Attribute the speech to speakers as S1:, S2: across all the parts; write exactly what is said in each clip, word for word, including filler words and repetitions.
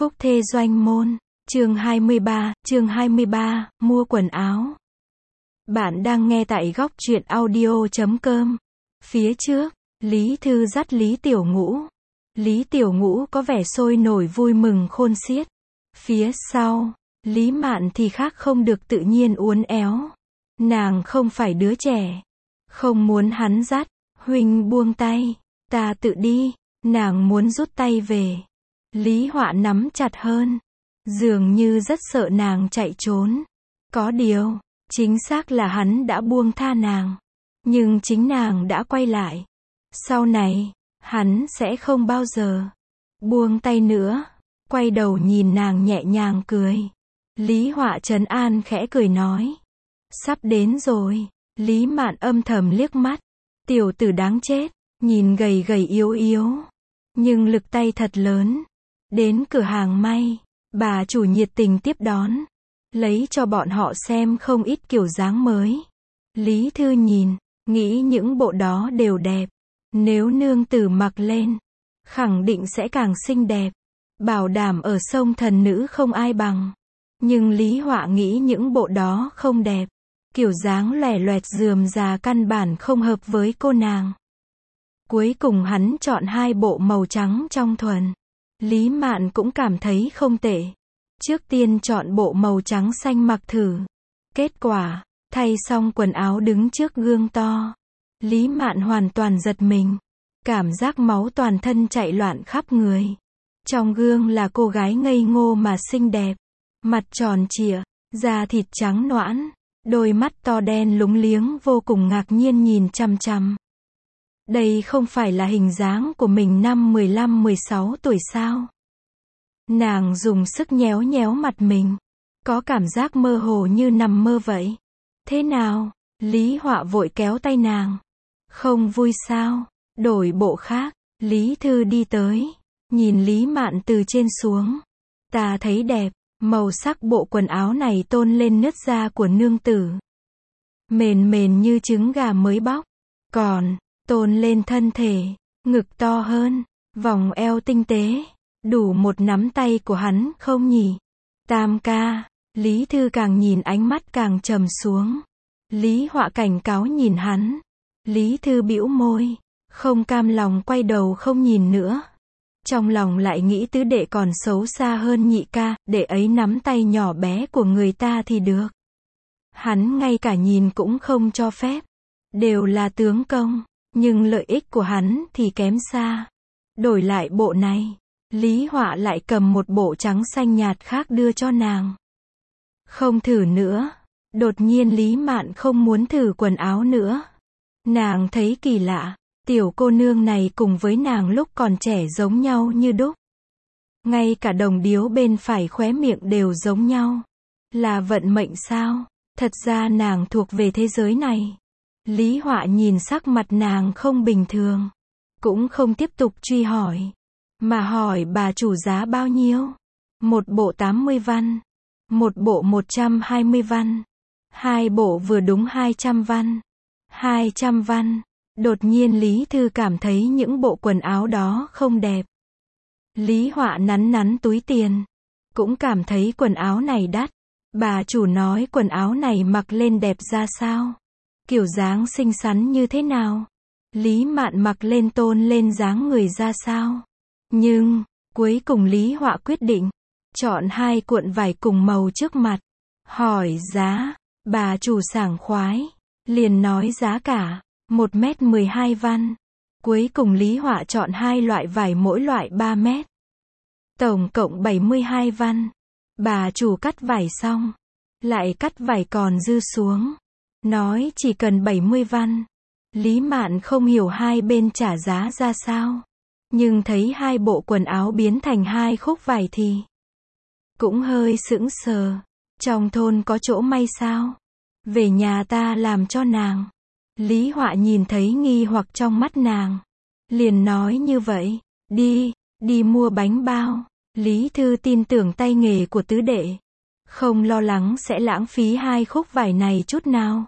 S1: Phúc Thê Doanh Môn, chương hai mươi ba, chương hai mươi ba, mua quần áo. Bạn đang nghe tại góc truyện audio chấm com. Phía trước, Lý Thư dắt Lý Tiểu Ngũ. Lý Tiểu Ngũ có vẻ sôi nổi vui mừng khôn xiết. Phía sau, Lý Mạn thì khác không được tự nhiên uốn éo. Nàng không phải đứa trẻ. Không muốn hắn dắt, huynh buông tay, ta tự đi. Nàng muốn rút tay về. Lý Họa nắm chặt hơn. Dường như rất sợ nàng chạy trốn. Có điều, chính xác là hắn đã buông tha nàng. Nhưng chính nàng đã quay lại. Sau này, hắn sẽ không bao giờ buông tay nữa. Quay đầu nhìn nàng nhẹ nhàng cười. Lý Họa trấn an khẽ cười nói. Sắp đến rồi. Lý Mạn âm thầm liếc mắt. Tiểu tử đáng chết, nhìn gầy gầy yếu yếu. Nhưng lực tay thật lớn. Đến cửa hàng may, bà chủ nhiệt tình tiếp đón. Lấy cho bọn họ xem không ít kiểu dáng mới. Lý Thư nhìn, nghĩ những bộ đó đều đẹp. Nếu nương tử mặc lên, khẳng định sẽ càng xinh đẹp. Bảo đảm ở sông thần nữ không ai bằng. Nhưng Lý Họa nghĩ những bộ đó không đẹp. Kiểu dáng lòe loẹt rườm rà căn bản không hợp với cô nàng. Cuối cùng hắn chọn hai bộ màu trắng trong thuần. Lý Mạn cũng cảm thấy không tệ. Trước tiên chọn bộ màu trắng xanh mặc thử. Kết quả, thay xong quần áo đứng trước gương to. Lý Mạn hoàn toàn giật mình. Cảm giác máu toàn thân chạy loạn khắp người. Trong gương là cô gái ngây ngô mà xinh đẹp. Mặt tròn trịa, da thịt trắng nõn. Đôi mắt to đen lúng liếng vô cùng ngạc nhiên nhìn chằm chằm. Đây không phải là hình dáng của mình năm mười lăm mười sáu tuổi sao? Nàng dùng sức nhéo nhéo mặt mình. Có cảm giác mơ hồ như nằm mơ vậy. Thế nào? Lý Họa vội kéo tay nàng. Không vui sao? Đổi bộ khác. Lý Thư đi tới. Nhìn Lý Mạn từ trên xuống. Ta thấy đẹp. Màu sắc bộ quần áo này tôn lên nứt da của nương tử. Mềm mềm như trứng gà mới bóc. Còn, tôn lên thân thể, ngực to hơn, vòng eo tinh tế, đủ một nắm tay của hắn không nhỉ? Tam ca, Lý Thư càng nhìn ánh mắt càng trầm xuống. Lý Họa cảnh cáo nhìn hắn. Lý Thư bĩu môi, không cam lòng quay đầu không nhìn nữa. Trong lòng lại nghĩ tứ đệ còn xấu xa hơn nhị ca, đệ ấy nắm tay nhỏ bé của người ta thì được. Hắn ngay cả nhìn cũng không cho phép. Đều là tướng công, nhưng lợi ích của hắn thì kém xa. Đổi lại bộ này, Lý Họa lại cầm một bộ trắng xanh nhạt khác đưa cho nàng. Không thử nữa. Đột nhiên Lý Mạn không muốn thử quần áo nữa. Nàng thấy kỳ lạ. Tiểu cô nương này cùng với nàng lúc còn trẻ giống nhau như đúc. Ngay cả đồng điếu bên phải khóe miệng đều giống nhau. Là vận mệnh sao? Thật ra nàng thuộc về thế giới này. Lý Họa nhìn sắc mặt nàng không bình thường. Cũng không tiếp tục truy hỏi. Mà hỏi bà chủ giá bao nhiêu? Một bộ tám mươi văn. Một bộ một trăm hai mươi văn. Hai bộ vừa đúng hai trăm văn. Hai trăm văn. Đột nhiên Lý Thư cảm thấy những bộ quần áo đó không đẹp. Lý Họa nắn nắn túi tiền. Cũng cảm thấy quần áo này đắt. Bà chủ nói quần áo này mặc lên đẹp ra sao? Kiểu dáng xinh xắn như thế nào? Lý Mạn mặc lên tôn lên dáng người ra sao? Nhưng, cuối cùng Lý Họa quyết định. Chọn hai cuộn vải cùng màu trước mặt. Hỏi giá. Bà chủ sảng khoái. Liền nói giá cả. Một mét mười hai văn. Cuối cùng Lý Họa chọn hai loại vải mỗi loại ba mét. Tổng cộng bảy mươi hai văn. Bà chủ cắt vải xong. Lại cắt vải còn dư xuống. Nói chỉ cần bảy mươi văn. Lý Mạn không hiểu hai bên trả giá ra sao. Nhưng thấy hai bộ quần áo biến thành hai khúc vải thì cũng hơi sững sờ. Trong thôn có chỗ may sao? Về nhà ta làm cho nàng. Lý Họa nhìn thấy nghi hoặc trong mắt nàng. Liền nói như vậy. Đi, đi mua bánh bao. Lý Thư tin tưởng tay nghề của tứ đệ. Không lo lắng sẽ lãng phí hai khúc vải này chút nào.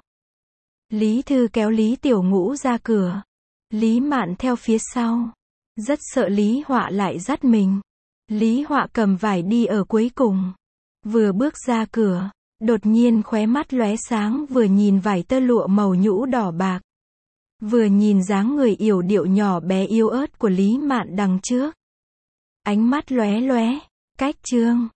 S1: Lý Thư kéo Lý Tiểu Ngũ ra cửa. Lý Mạn theo phía sau. Rất sợ Lý Họa lại dắt mình. Lý Họa cầm vải đi ở cuối cùng. Vừa bước ra cửa, đột nhiên khóe mắt lóe sáng, vừa nhìn vải tơ lụa màu nhũ đỏ bạc, vừa nhìn dáng người yểu điệu nhỏ bé yếu ớt của Lý Mạn đằng trước. Ánh mắt lóe lóe, cách chương